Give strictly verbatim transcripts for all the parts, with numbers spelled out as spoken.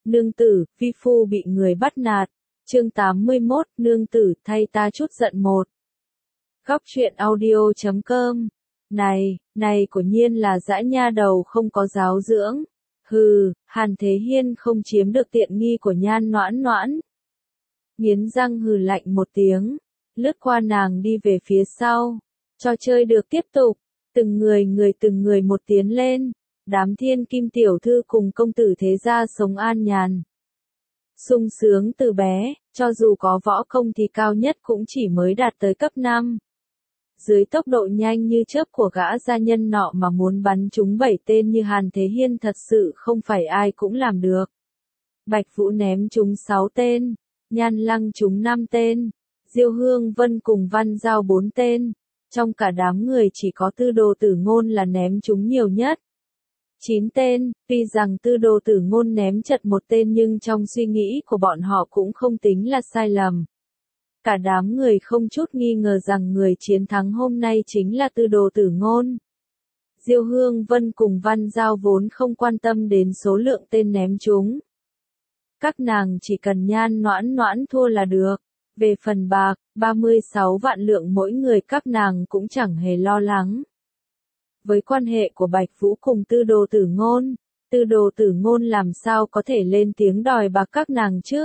Nương tử, vi phu bị người bắt nạt. Chương tám mươi mốt, nương tử, thay ta chút giận một. Góc truyện audio chấm com. Này, này của nhiên là dã nha đầu không có giáo dưỡng. Hừ, Hàn Thế Hiên không chiếm được tiện nghi của Nhan Noãn Noãn. Nghiến răng hừ lạnh một tiếng, lướt qua nàng đi về phía sau. Trò chơi được tiếp tục, từng người người từng người một tiến lên. Đám thiên kim tiểu thư cùng công tử thế gia sống an nhàn, sung sướng từ bé, cho dù có võ công thì cao nhất cũng chỉ mới đạt tới cấp năm. Dưới tốc độ nhanh như chớp của gã gia nhân nọ mà muốn bắn trúng bảy tên như Hàn Thế Hiên thật sự không phải ai cũng làm được. Bạch Vũ ném trúng sáu tên, Nhan Lăng trúng năm tên, Diêu Hương Vân cùng Văn Giao bốn tên. Trong cả đám người chỉ có Tư Đồ Tử Ngôn là ném trúng nhiều nhất. chín tên, tuy rằng Tư Đồ Tử Ngôn ném chật một tên nhưng trong suy nghĩ của bọn họ cũng không tính là sai lầm. Cả đám người không chút nghi ngờ rằng người chiến thắng hôm nay chính là Tư Đồ Tử Ngôn. Diêu Hương Vân cùng Văn Giao vốn không quan tâm đến số lượng tên ném trúng. Các nàng chỉ cần Nhan Noãn Noãn thua là được. Về phần bạc, ba mươi sáu vạn lượng mỗi người các nàng cũng chẳng hề lo lắng. Với quan hệ của Bạch Vũ cùng Tư Đồ Tử Ngôn, Tư Đồ Tử Ngôn làm sao có thể lên tiếng đòi bạc các nàng chứ?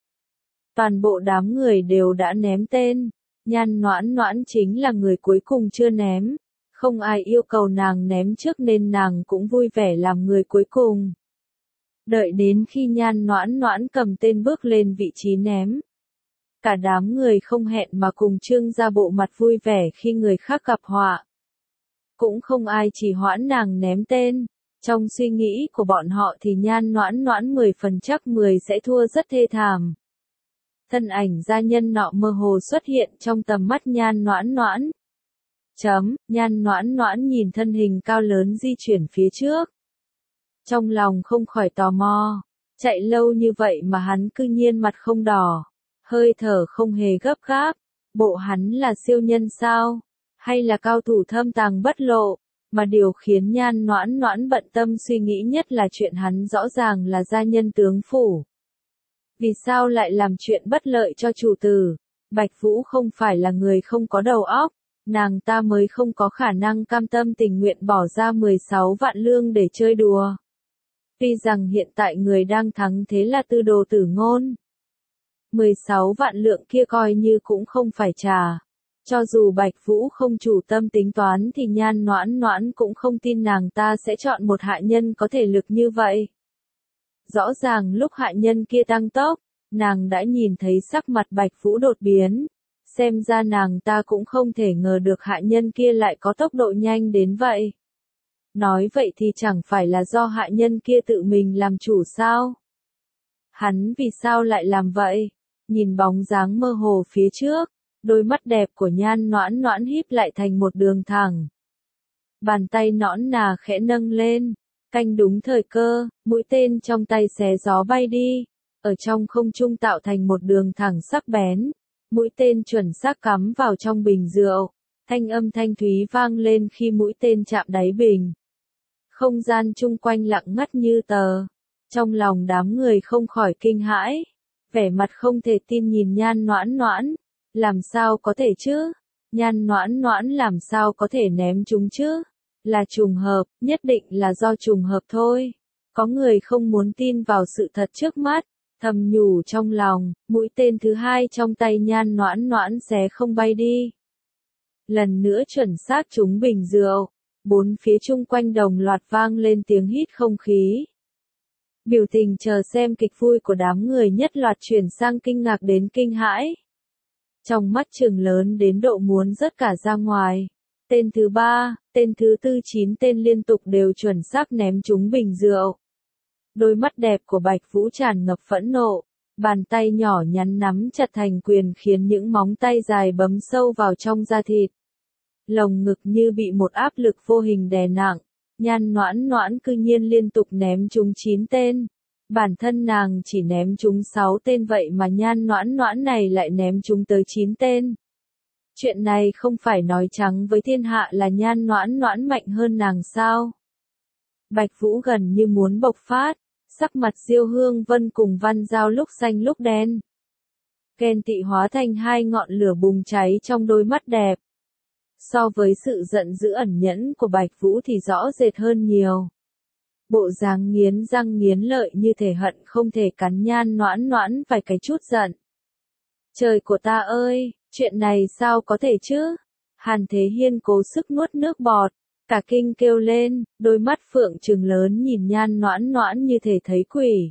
Toàn bộ đám người đều đã ném tên, Nhan Noãn Noãn chính là người cuối cùng chưa ném, không ai yêu cầu nàng ném trước nên nàng cũng vui vẻ làm người cuối cùng. Đợi đến khi Nhan Noãn Noãn cầm tên bước lên vị trí ném, cả đám người không hẹn mà cùng trương ra bộ mặt vui vẻ khi người khác gặp họa. Cũng không ai chỉ hoãn nàng ném tên, trong suy nghĩ của bọn họ thì Nhan Noãn Noãn mười phần chắc mười sẽ thua rất thê thảm. Thân ảnh gia nhân nọ mơ hồ xuất hiện trong tầm mắt Nhan Noãn Noãn. Chấm, Nhan Noãn Noãn nhìn thân hình cao lớn di chuyển phía trước. Trong lòng không khỏi tò mò, chạy lâu như vậy mà hắn cư nhiên mặt không đỏ, hơi thở không hề gấp gáp, bộ hắn là siêu nhân sao? Hay là cao thủ thâm tàng bất lộ, mà điều khiến Nhan Noãn Noãn bận tâm suy nghĩ nhất là chuyện hắn rõ ràng là gia nhân tướng phủ. Vì sao lại làm chuyện bất lợi cho chủ tử? Bạch Vũ không phải là người không có đầu óc, nàng ta mới không có khả năng cam tâm tình nguyện bỏ ra mười sáu vạn lương để chơi đùa. Tuy rằng hiện tại người đang thắng thế là Tư Đồ Tử Ngôn. mười sáu vạn lượng kia coi như cũng không phải trả. Cho dù Bạch Vũ không chủ tâm tính toán thì Nhan Noãn Noãn cũng không tin nàng ta sẽ chọn một hạ nhân có thể lực như vậy. Rõ ràng lúc hạ nhân kia tăng tốc, nàng đã nhìn thấy sắc mặt Bạch Vũ đột biến. Xem ra nàng ta cũng không thể ngờ được hạ nhân kia lại có tốc độ nhanh đến vậy. Nói vậy thì chẳng phải là do hạ nhân kia tự mình làm chủ sao? Hắn vì sao lại làm vậy? Nhìn bóng dáng mơ hồ phía trước, đôi mắt đẹp của Nhan Noãn Noãn híp lại thành một đường thẳng. Bàn tay nõn nà khẽ nâng lên, canh đúng thời cơ, mũi tên trong tay xé gió bay đi, ở trong không trung tạo thành một đường thẳng sắc bén, mũi tên chuẩn xác cắm vào trong bình rượu, thanh âm thanh thúy vang lên khi mũi tên chạm đáy bình. Không gian chung quanh lặng ngắt như tờ, trong lòng đám người không khỏi kinh hãi, vẻ mặt không thể tin nhìn Nhan Noãn Noãn. Làm sao có thể chứ? Nhan Noãn Noãn làm sao có thể ném chúng chứ? Là trùng hợp, nhất định là do trùng hợp thôi. Có người không muốn tin vào sự thật trước mắt, thầm nhủ trong lòng, mũi tên thứ hai trong tay Nhan Noãn Noãn xé không bay đi. Lần nữa chuẩn xác trúng bình rượu, bốn phía chung quanh đồng loạt vang lên tiếng hít không khí. Biểu tình chờ xem kịch vui của đám người nhất loạt chuyển sang kinh ngạc đến kinh hãi. Trong mắt trừng lớn đến độ muốn rớt cả ra ngoài. Tên thứ ba, tên thứ tư chín tên liên tục đều chuẩn xác ném trúng bình rượu. Đôi mắt đẹp của Bạch Vũ tràn ngập phẫn nộ, bàn tay nhỏ nhắn nắm chặt thành quyền khiến những móng tay dài bấm sâu vào trong da thịt. Lồng ngực như bị một áp lực vô hình đè nặng, Nhan Noãn Noãn cư nhiên liên tục ném trúng chín tên. Bản thân nàng chỉ ném trúng sáu tên vậy mà Nhan Noãn Noãn này lại ném trúng tới chín tên. Chuyện này không phải nói trắng với thiên hạ là Nhan Noãn Noãn mạnh hơn nàng sao? Bạch Vũ gần như muốn bộc phát, Sắc mặt Diêu Hương Vân cùng Văn Giao lúc xanh lúc đen. Ghen tị hóa thành hai ngọn lửa bùng cháy trong đôi mắt đẹp. So với sự giận dữ ẩn nhẫn của Bạch Vũ thì rõ rệt hơn nhiều. Bộ dáng nghiến răng nghiến lợi như thể hận không thể cắn Nhan Noãn Noãn vài cái chút giận. Trời của ta ơi, chuyện này sao có thể chứ? Hàn Thế Hiên cố sức nuốt nước bọt, cả kinh kêu lên, đôi mắt phượng trừng lớn nhìn Nhan Noãn Noãn như thể thấy quỷ.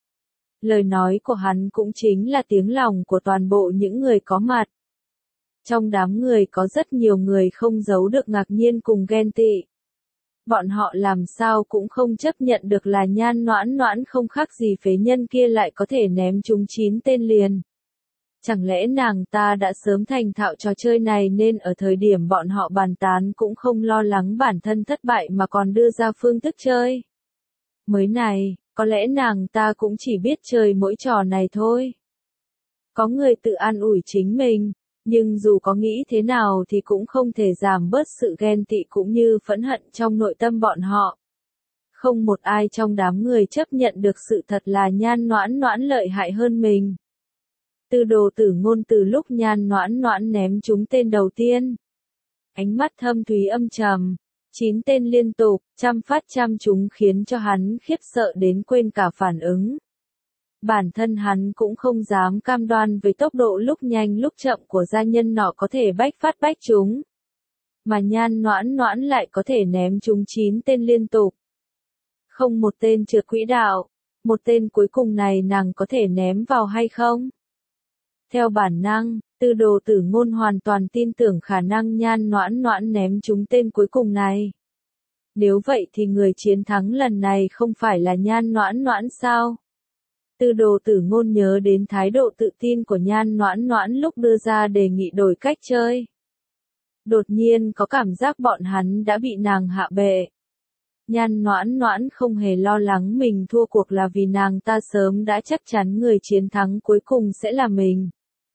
Lời nói của hắn cũng chính là tiếng lòng của toàn bộ những người có mặt. Trong đám người có rất nhiều người không giấu được ngạc nhiên cùng ghen tị. Bọn họ làm sao cũng không chấp nhận được là Nhan Noãn Noãn không khác gì phế nhân kia lại có thể ném chúng chín tên liền. Chẳng lẽ nàng ta đã sớm thành thạo trò chơi này nên ở thời điểm bọn họ bàn tán cũng không lo lắng bản thân thất bại mà còn đưa ra phương thức chơi. Mới này, có lẽ nàng ta cũng chỉ biết chơi mỗi trò này thôi. Có người tự an ủi chính mình, nhưng dù có nghĩ thế nào thì cũng không thể giảm bớt sự ghen tị cũng như phẫn hận trong nội tâm bọn họ. Không một ai trong đám người chấp nhận được sự thật là Nhan Noãn Noãn lợi hại hơn mình. Tư Đồ Tử Ngôn từ lúc Nhan Noãn Noãn ném trúng tên đầu tiên. Ánh mắt thâm thúy âm trầm, chín tên liên tục, trăm phát trăm trúng khiến cho hắn khiếp sợ đến quên cả phản ứng. Bản thân hắn cũng không dám cam đoan với tốc độ lúc nhanh lúc chậm của gia nhân nọ có thể bách phát bách trúng. Mà Nhan Noãn Noãn lại có thể ném trúng chín tên liên tục. Không một tên trượt quỹ đạo, một tên cuối cùng này nàng có thể ném vào hay không? Theo bản năng, Tư Đồ Tử Ngôn hoàn toàn tin tưởng khả năng Nhan Noãn Noãn ném trúng tên cuối cùng này. Nếu vậy thì người chiến thắng lần này không phải là Nhan Noãn Noãn sao? Tư Đồ Tử Ngôn nhớ đến thái độ tự tin của Nhan Noãn Noãn lúc đưa ra đề nghị đổi cách chơi. Đột nhiên có cảm giác bọn hắn đã bị nàng hạ bệ. Nhan Noãn Noãn không hề lo lắng mình thua cuộc là vì nàng ta sớm đã chắc chắn người chiến thắng cuối cùng sẽ là mình.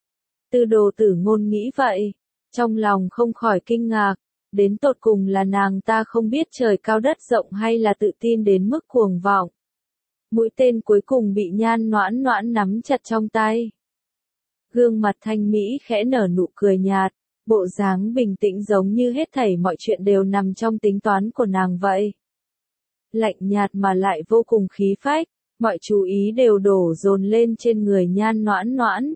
Tư Đồ Tử Ngôn nghĩ vậy, trong lòng không khỏi kinh ngạc, đến tột cùng là nàng ta không biết trời cao đất rộng hay là tự tin đến mức cuồng vọng. Mũi tên cuối cùng bị Nhan Noãn Noãn nắm chặt trong tay. Gương mặt thanh mỹ khẽ nở nụ cười nhạt, bộ dáng bình tĩnh giống như hết thảy mọi chuyện đều nằm trong tính toán của nàng vậy. Lạnh nhạt mà lại vô cùng khí phách, mọi chú ý đều đổ dồn lên trên người Nhan Noãn Noãn.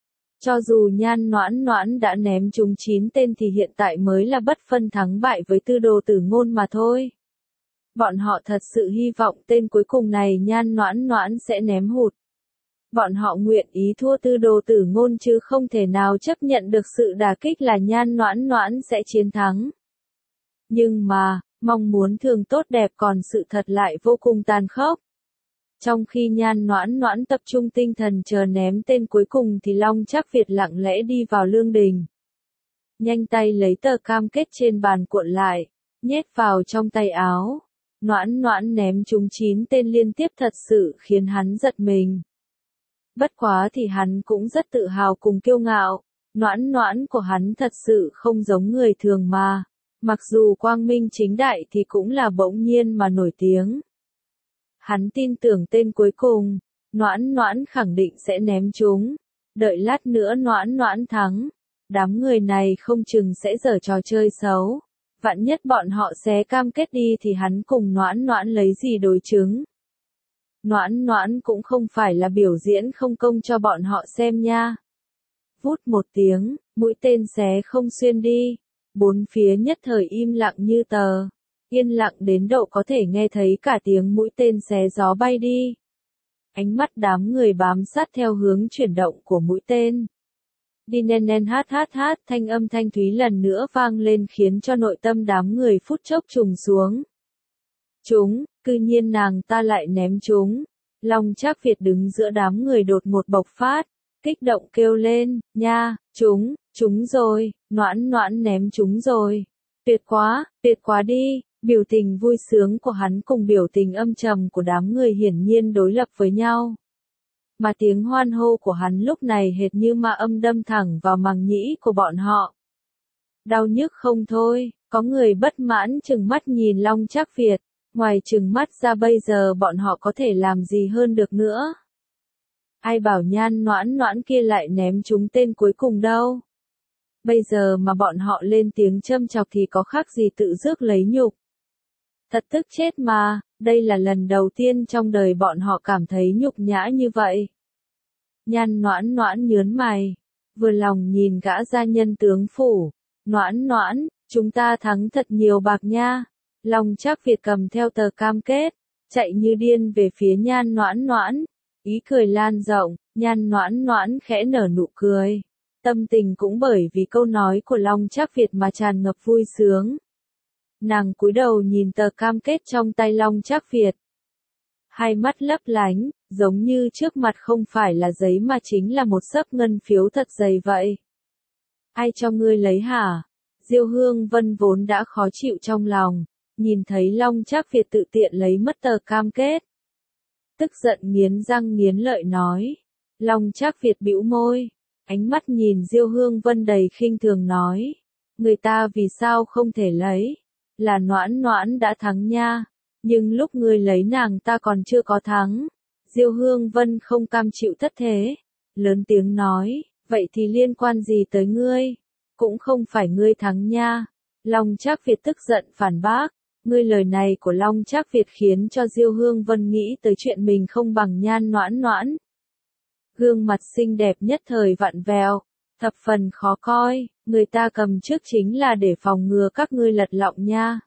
Cho dù Nhan Noãn Noãn đã ném trúng chín tên thì hiện tại mới là bất phân thắng bại với Tư Đồ Tử Ngôn mà thôi. Bọn họ thật sự hy vọng tên cuối cùng này Nhan Noãn Noãn sẽ ném hụt. Bọn họ nguyện ý thua Tư Đồ Tử Ngôn chứ không thể nào chấp nhận được sự đả kích là Nhan Noãn Noãn sẽ chiến thắng. Nhưng mà, mong muốn thường tốt đẹp còn sự thật lại vô cùng tàn khốc. Trong khi Nhan Noãn Noãn tập trung tinh thần chờ ném tên cuối cùng thì Long Trác Việt lặng lẽ đi vào lương đình. Nhanh tay lấy tờ cam kết trên bàn cuộn lại, nhét vào trong tay áo. Noãn Noãn ném trúng chín tên liên tiếp thật sự khiến hắn giật mình. Bất quá thì hắn cũng rất tự hào cùng kiêu ngạo, Noãn Noãn của hắn thật sự không giống người thường mà, mặc dù quang minh chính đại thì cũng là bỗng nhiên mà nổi tiếng. Hắn tin tưởng tên cuối cùng, Noãn Noãn khẳng định sẽ ném trúng, đợi lát nữa Noãn Noãn thắng, đám người này không chừng sẽ giở trò chơi xấu. Vạn nhất bọn họ xé cam kết đi thì hắn cùng Noãn Noãn lấy gì đối chứng. Noãn Noãn cũng không phải là biểu diễn không công cho bọn họ xem nha. Vút một tiếng, mũi tên xé không xuyên đi. Bốn phía nhất thời im lặng như tờ. Yên lặng đến độ có thể nghe thấy cả tiếng mũi tên xé gió bay đi. Ánh mắt đám người bám sát theo hướng chuyển động của mũi tên. Đi nen nen hát hát hát, thanh âm thanh thúy lần nữa vang lên khiến cho nội tâm đám người phút chốc trùng xuống. Chúng, cư nhiên nàng ta lại ném chúng. Long Trác Việt đứng giữa đám người đột ngột bộc phát, kích động kêu lên, nha, chúng, chúng rồi, Noãn Noãn ném chúng rồi. Tuyệt quá, tuyệt quá đi, biểu tình vui sướng của hắn cùng biểu tình âm trầm của đám người hiển nhiên đối lập với nhau. Mà tiếng hoan hô của hắn lúc này hệt như ma âm đâm thẳng vào màng nhĩ của bọn họ. Đau nhức không thôi, có người bất mãn chừng mắt nhìn Long Trác Việt. Ngoài trừng mắt ra bây giờ bọn họ có thể làm gì hơn được nữa. Ai bảo Nhan Noãn Noãn kia lại ném chúng tên cuối cùng đâu. Bây giờ mà bọn họ lên tiếng châm chọc thì có khác gì tự rước lấy nhục. Thật tức chết mà, đây là lần đầu tiên trong đời bọn họ cảm thấy nhục nhã như vậy. Nhan Noãn Noãn nhớn mày, vừa lòng nhìn gã gia nhân tướng phủ. Noãn Noãn, chúng ta thắng thật nhiều bạc nha. Long Trác Việt cầm theo tờ cam kết, chạy như điên về phía Nhan Noãn Noãn. Ý cười lan rộng, Nhan Noãn Noãn khẽ nở nụ cười. Tâm tình cũng bởi vì câu nói của Long Trác Việt mà tràn ngập vui sướng. Nàng cúi đầu nhìn tờ cam kết trong tay Long Trác Việt. Hai mắt lấp lánh, giống như trước mặt không phải là giấy mà chính là một xấp ngân phiếu thật dày vậy. Ai cho ngươi lấy hả? Diêu Hương Vân vốn đã khó chịu trong lòng, nhìn thấy Long Trác Việt tự tiện lấy mất tờ cam kết. Tức giận nghiến răng nghiến lợi nói. Long Trác Việt bĩu môi, ánh mắt nhìn Diêu Hương Vân đầy khinh thường nói. Người ta vì sao không thể lấy? Là Noãn Noãn đã thắng nha, nhưng lúc ngươi lấy nàng ta còn chưa có thắng. Diêu Hương Vân không cam chịu thất thế, lớn tiếng nói, vậy thì liên quan gì tới ngươi? Cũng không phải ngươi thắng nha. Long Trác Việt tức giận phản bác, ngươi lời này của Long Trác Việt khiến cho Diêu Hương Vân nghĩ tới chuyện mình không bằng Nhan Noãn Noãn. Gương mặt xinh đẹp nhất thời vặn vẹo, thập phần khó coi, người ta cầm trước chính là để phòng ngừa các ngươi lật lọng nha.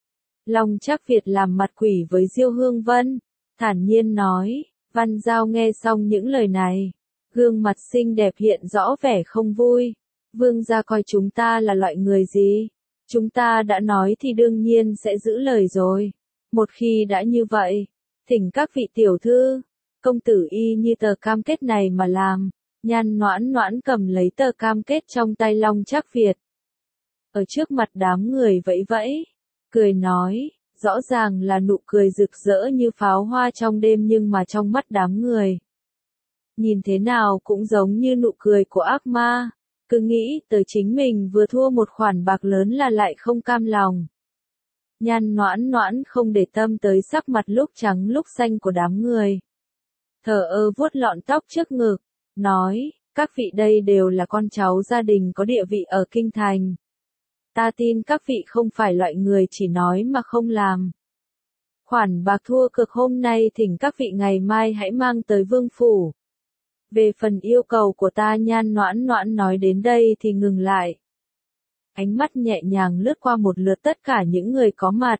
Long Trác Việt làm mặt quỷ với Diêu Hương Vân, thản nhiên nói. Văn Giao nghe xong những lời này, gương mặt xinh đẹp hiện rõ vẻ không vui. Vương gia coi chúng ta là loại người gì? Chúng ta đã nói thì đương nhiên sẽ giữ lời rồi. Một khi đã như vậy, thỉnh các vị tiểu thư, công tử y như tờ cam kết này mà làm. Nhan Noãn Noãn cầm lấy tờ cam kết trong tay Long Trác Việt. Ở trước mặt đám người vẫy vẫy, cười nói, rõ ràng là nụ cười rực rỡ như pháo hoa trong đêm nhưng mà trong mắt đám người. Nhìn thế nào cũng giống như nụ cười của ác ma, cứ nghĩ tới chính mình vừa thua một khoản bạc lớn là lại không cam lòng. Nhan Noãn Noãn không để tâm tới sắc mặt lúc trắng lúc xanh của đám người. Thờ ơ vuốt lọn tóc trước ngực, nói, các vị đây đều là con cháu gia đình có địa vị ở Kinh Thành. Ta tin các vị không phải loại người chỉ nói mà không làm. Khoản bạc thua cược hôm nay thỉnh các vị ngày mai hãy mang tới vương phủ. Về phần yêu cầu của ta Nhan Noãn Noãn nói đến đây thì ngừng lại. Ánh mắt nhẹ nhàng lướt qua một lượt tất cả những người có mặt.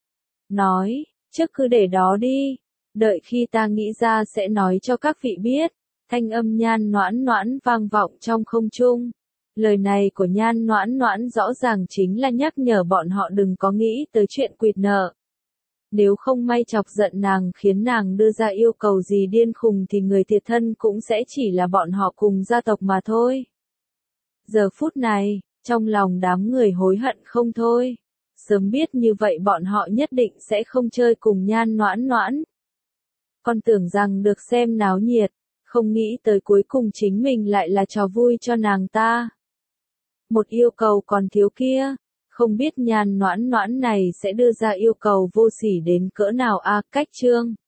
Nói, trước cứ để đó đi, đợi khi ta nghĩ ra sẽ nói cho các vị biết. Thanh âm Nhan Noãn Noãn vang vọng trong không trung. Lời này của Nhan Noãn Noãn rõ ràng chính là nhắc nhở bọn họ đừng có nghĩ tới chuyện quỵt nợ. Nếu không may chọc giận nàng khiến nàng đưa ra yêu cầu gì điên khùng thì người thiệt thân cũng sẽ chỉ là bọn họ cùng gia tộc mà thôi. Giờ phút này, trong lòng đám người hối hận không thôi. Sớm biết như vậy bọn họ nhất định sẽ không chơi cùng Nhan Noãn Noãn. Còn tưởng rằng được xem náo nhiệt, không nghĩ tới cuối cùng chính mình lại là trò vui cho nàng ta. Một yêu cầu còn thiếu kia, không biết Nhan Noãn Noãn này sẽ đưa ra yêu cầu vô sỉ đến cỡ nào a. Cách chương